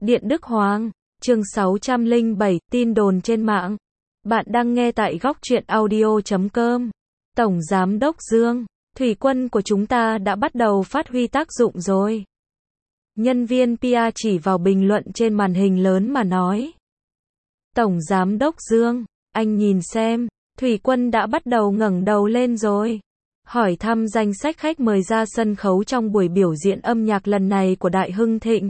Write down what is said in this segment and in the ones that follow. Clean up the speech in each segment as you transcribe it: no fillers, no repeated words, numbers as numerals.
Điện Đức Hoàng, chương 607, tin đồn trên mạng. Bạn đang nghe tại góc truyện audio.com. Tổng Giám đốc Dương, thủy quân của chúng ta đã bắt đầu phát huy tác dụng rồi. Nhân viên PR chỉ vào bình luận trên màn hình lớn mà nói. Tổng Giám đốc Dương, anh nhìn xem, thủy quân đã bắt đầu ngẩng đầu lên rồi. Hỏi thăm danh sách khách mời ra sân khấu trong buổi biểu diễn âm nhạc lần này của Đại Hưng Thịnh.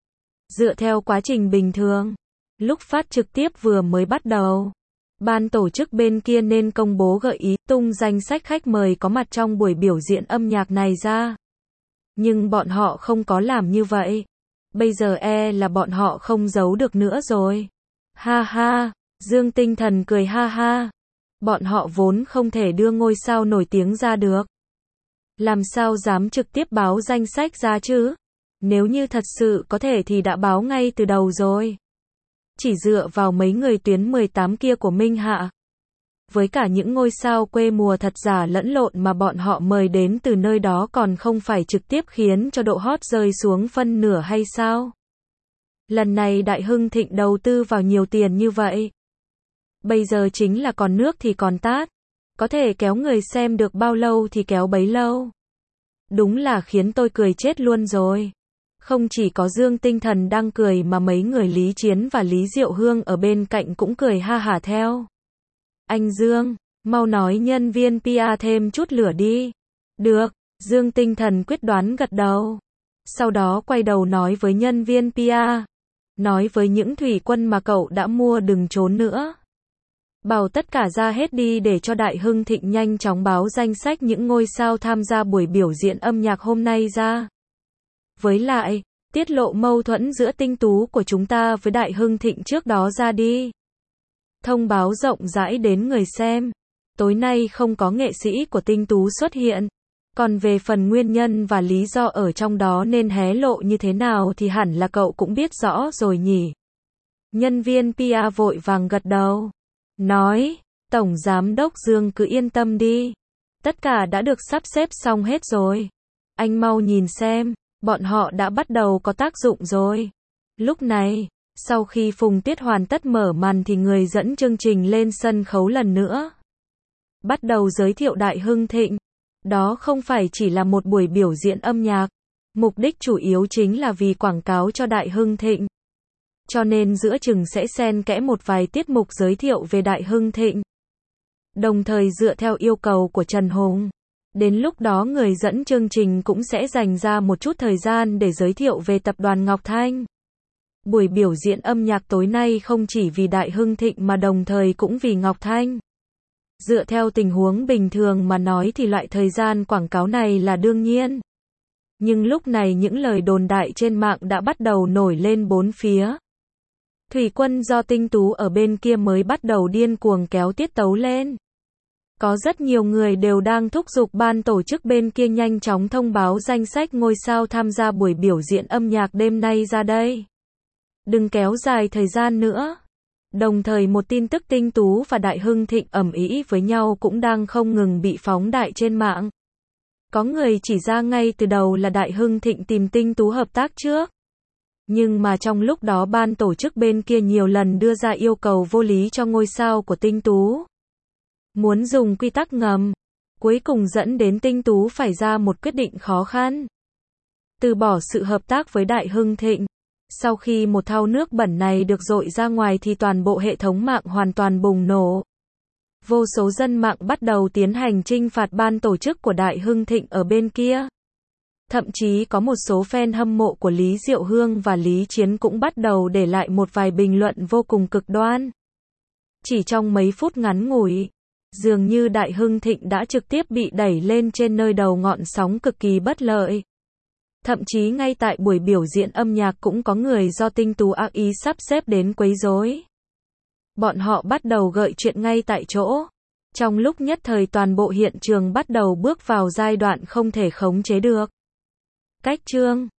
Dựa theo quá trình bình thường, lúc phát trực tiếp vừa mới bắt đầu, ban tổ chức bên kia nên công bố gợi ý tung danh sách khách mời có mặt trong buổi biểu diễn âm nhạc này ra. Nhưng bọn họ không có làm như vậy. Bây giờ là bọn họ không giấu được nữa rồi. Ha ha, Dương Tinh Thần cười ha ha. Bọn họ vốn không thể đưa ngôi sao nổi tiếng ra được. Làm sao dám trực tiếp báo danh sách ra chứ? Nếu như thật sự có thể thì đã báo ngay từ đầu rồi. Chỉ dựa vào mấy người tuyến 18 kia của Minh Hạ. Với cả những ngôi sao quê mùa thật giả lẫn lộn mà bọn họ mời đến từ nơi đó còn không phải trực tiếp khiến cho độ hot rơi xuống phân nửa hay sao? Lần này Đại Hưng Thịnh đầu tư vào nhiều tiền như vậy. Bây giờ chính là còn nước thì còn tát. Có thể kéo người xem được bao lâu thì kéo bấy lâu. Đúng là khiến tôi cười chết luôn rồi. Không chỉ có Dương Tinh Thần đang cười mà mấy người Lý Chiến và Lý Diệu Hương ở bên cạnh cũng cười ha hả theo. Anh Dương, mau nói nhân viên PR thêm chút lửa đi. Được, Dương Tinh Thần quyết đoán gật đầu. Sau đó quay đầu nói với nhân viên PR. Nói với những thủy quân mà cậu đã mua đừng trốn nữa. Bảo tất cả ra hết đi để cho Đại Hưng Thịnh nhanh chóng báo danh sách những ngôi sao tham gia buổi biểu diễn âm nhạc hôm nay ra. Với lại, tiết lộ mâu thuẫn giữa Tinh Tú của chúng ta với Đại Hưng Thịnh trước đó ra đi. Thông báo rộng rãi đến người xem. Tối nay không có nghệ sĩ của Tinh Tú xuất hiện. Còn về phần nguyên nhân và lý do ở trong đó nên hé lộ như thế nào thì hẳn là cậu cũng biết rõ rồi nhỉ. Nhân viên PR vội vàng gật đầu. Nói, Tổng Giám đốc Dương cứ yên tâm đi. Tất cả đã được sắp xếp xong hết rồi. Anh mau nhìn xem, bọn họ đã bắt đầu có tác dụng rồi. Lúc này, sau khi Phùng Tiết hoàn tất mở màn thì người dẫn chương trình lên sân khấu lần nữa. Bắt đầu giới thiệu Đại Hưng Thịnh. Đó không phải chỉ là một buổi biểu diễn âm nhạc. Mục đích chủ yếu chính là vì quảng cáo cho Đại Hưng Thịnh. Cho nên giữa chừng sẽ xen kẽ một vài tiết mục giới thiệu về Đại Hưng Thịnh. Đồng thời dựa theo yêu cầu của Trần Hùng. Đến lúc đó người dẫn chương trình cũng sẽ dành ra một chút thời gian để giới thiệu về tập đoàn Ngọc Thanh. Buổi biểu diễn âm nhạc tối nay không chỉ vì Đại Hưng Thịnh mà đồng thời cũng vì Ngọc Thanh. Dựa theo tình huống bình thường mà nói thì loại thời gian quảng cáo này là đương nhiên. Nhưng lúc này những lời đồn đại trên mạng đã bắt đầu nổi lên bốn phía. Thủy quân do Tinh Tú ở bên kia mới bắt đầu điên cuồng kéo tiết tấu lên. Có rất nhiều người đều đang thúc giục ban tổ chức bên kia nhanh chóng thông báo danh sách ngôi sao tham gia buổi biểu diễn âm nhạc đêm nay ra đây. Đừng kéo dài thời gian nữa. Đồng thời một tin tức Tinh Tú và Đại Hưng Thịnh ầm ĩ với nhau cũng đang không ngừng bị phóng đại trên mạng. Có người chỉ ra ngay từ đầu là Đại Hưng Thịnh tìm Tinh Tú hợp tác trước. Nhưng mà trong lúc đó ban tổ chức bên kia nhiều lần đưa ra yêu cầu vô lý cho ngôi sao của Tinh Tú. Muốn dùng quy tắc ngầm. Cuối cùng dẫn đến Tinh Tú phải ra một quyết định khó khăn. Từ bỏ sự hợp tác với Đại Hưng Thịnh. Sau khi một thau nước bẩn này được dội ra ngoài thì toàn bộ hệ thống mạng hoàn toàn bùng nổ. Vô số dân mạng bắt đầu tiến hành trinh phạt ban tổ chức của Đại Hưng Thịnh ở bên kia. Thậm chí có một số fan hâm mộ của Lý Diệu Hương và Lý Chiến cũng bắt đầu để lại một vài bình luận vô cùng cực đoan. Chỉ trong mấy phút ngắn ngủi, dường như Đại Hưng Thịnh đã trực tiếp bị đẩy lên trên nơi đầu ngọn sóng cực kỳ bất lợi. Thậm chí ngay tại buổi biểu diễn âm nhạc cũng có người do Tinh Tú ác ý sắp xếp đến quấy rối. Bọn họ bắt đầu gợi chuyện ngay tại chỗ. Trong lúc nhất thời toàn bộ hiện trường bắt đầu bước vào giai đoạn không thể khống chế được. Cách chương